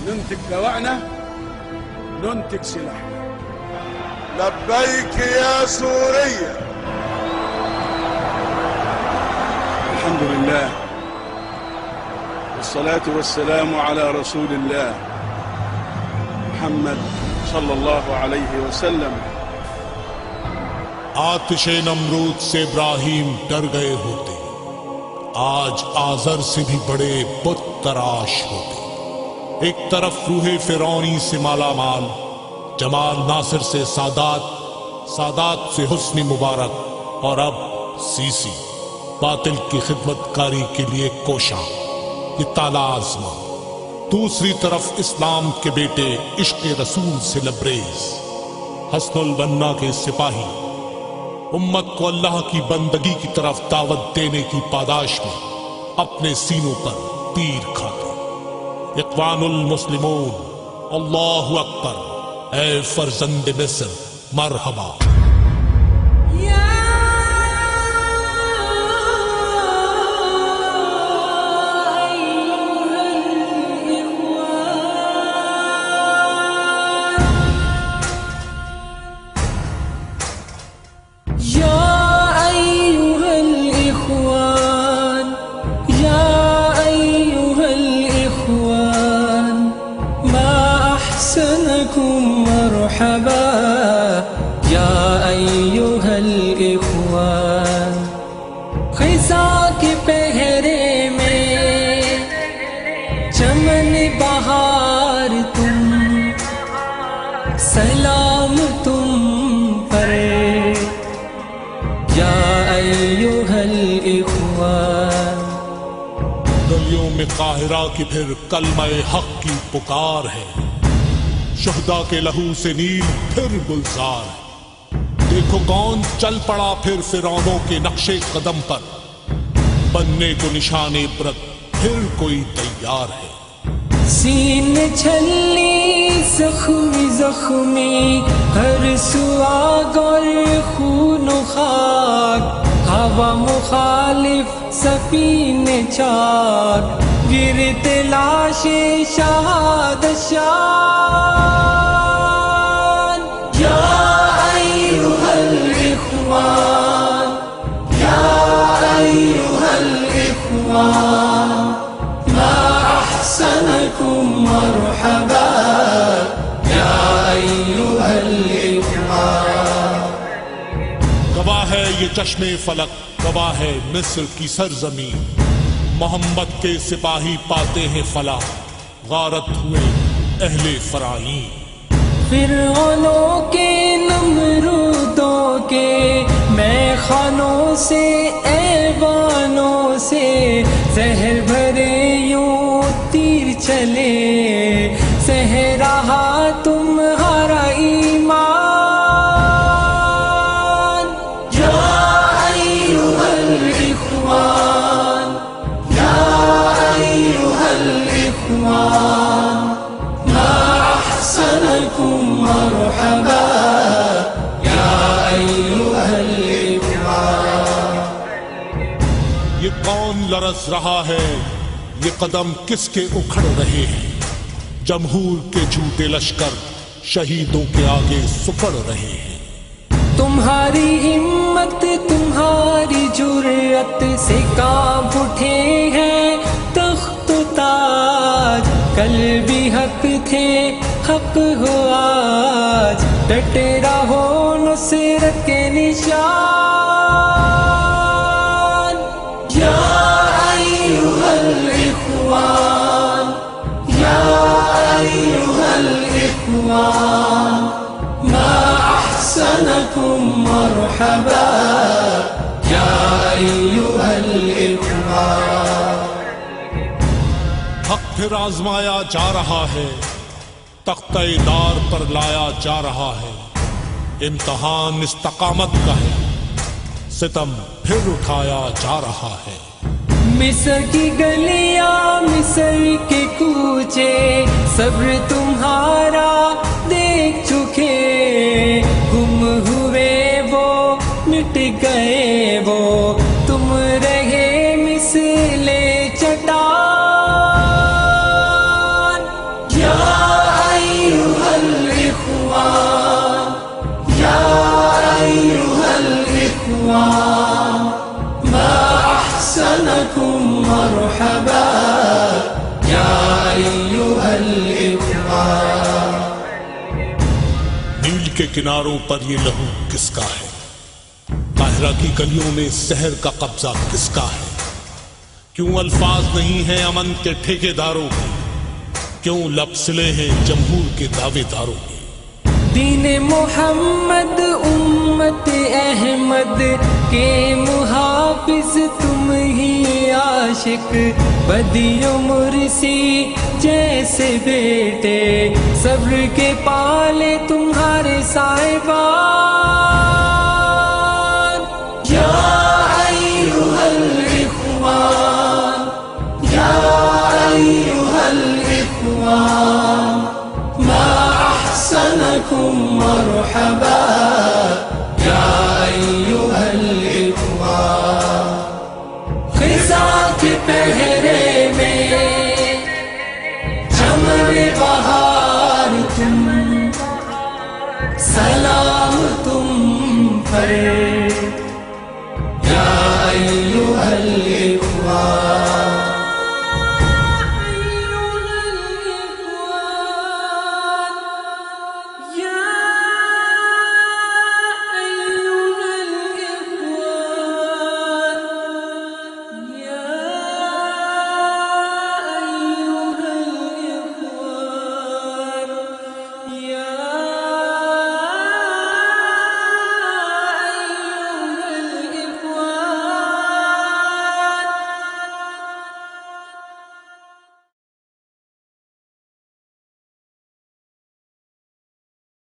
ننتج دواءنا، ننتج سلاحنا. لبيك يا سوريا. الحمد لله والصلاة والسلام على رسول الله محمد صلی اللہ علیہ وسلم. آتش نمرود سے ابراہیم ڈر گئے ہوتے، آج آزر سے بھی بڑے بت تراش ہوتے. ایک طرف روح فرعونی سے مالا مال، جمال ناصر سے سادات، سادات سے حسن مبارک، اور اب سیسی باطل کی خدمت کاری کے لیے کوشاں، یہ تالا آزما. دوسری طرف اسلام کے بیٹے عشق رسول سے لبریز، حسن البنا کے سپاہی، امت کو اللہ کی بندگی کی طرف دعوت دینے کی پاداش میں اپنے سینوں پر تیر کھاتے. اخوان المسلمون، اللہ اکبر، اے فرزند مصر مرحبا. مرحبا یا ایھا الاخوان. خزاں کے پہرے میں چمن بہار تم، سلام تم پر یا ایھا الاخوان. گلیوں میں قاہرہ کی پھر کلمہ حق کی پکار ہے، شہداء کے لہو سے نیل پھر گلزار ہے. دیکھو کون چل پڑا پھر فرعونوں کے نقش قدم پر، بننے کو نشان عبرت پھر کوئی تیار ہے. سین چھلی زخمی زخمی، ہر سو آگ اور خون و خاک، ہوا مخالف سفینے چاک، گرتے لاش شہاد شان. یا ایھا الاخوان، یا ایھا الاخوان، ما احسنکم مرحبا یا ایھا الاخوان. گواہ ہے یہ چشم فلک، گواہ ہے مصر کی سرزمین، محمد کے سپاہی پاتے ہیں فلاح، غارت ہوئے اہل فرعین. فرعونوں کے نمرودوں کے میخانوں سے ایوانوں سے زہر بھرے یوں تیر چلے، سہ رہا تمہارا ایمان. یا ایھا الاخوان، یا ایھا الاخوان، ما احسنکم مرحبا یا ایھا الاخوان. یہ کون لرز رہا ہے، یہ قدم کس کے اکھڑ رہے ہیں، جمہور کے جھوٹے لشکر شہیدوں کے آگے سپڑ رہے ہیں. تمہاری ہمت تمہاری جرأت سے کانپ اٹھے ہیں تخت و تاج، کل بھی حق تھے حق ہو آج، ڈٹے رہو نصرت کے نشان. یا ایھا الاخوان، یا ایھا الاخوان، ما احسنکم مرحبا یا ایھا الاخوان. حق پھر آزمایا جا رہا ہے، تختہ دار پر لایا جا رہا ہے. امتحان استقامت کا ہے، ستم پھر اٹھایا جا رہا ہے. مصر کی گلیاں مصر کے کوچے صبر تمہارا دیکھ چکے، گم ہوئے وہ مٹ گئے وہ، تم رہے مثل چٹان. یا کے کناروں پر یہ لہو کس کا ہے؟ قاہرہ کی گلیوں میں زہر کا قبضہ کس کا ہے؟ کیوں الفاظ نہیں ہیں امن کے ٹھیکیداروں کے؟ کیوں لب سلے ہیں جمہور کے دعوے داروں کے؟ دین محمد امت احمد کے محافظ تم ہی عاشق، بدی و مرسی جیسے بیٹے صبر کے پالے تمہارے صاحبان۔ یا ایھا الاخوان، یا ایھا الاخوان، ما احسنکم مرحبا یا ایھا الاخوان۔ خزاں کے پہرے میں چمن بہار تم، سلام تم پر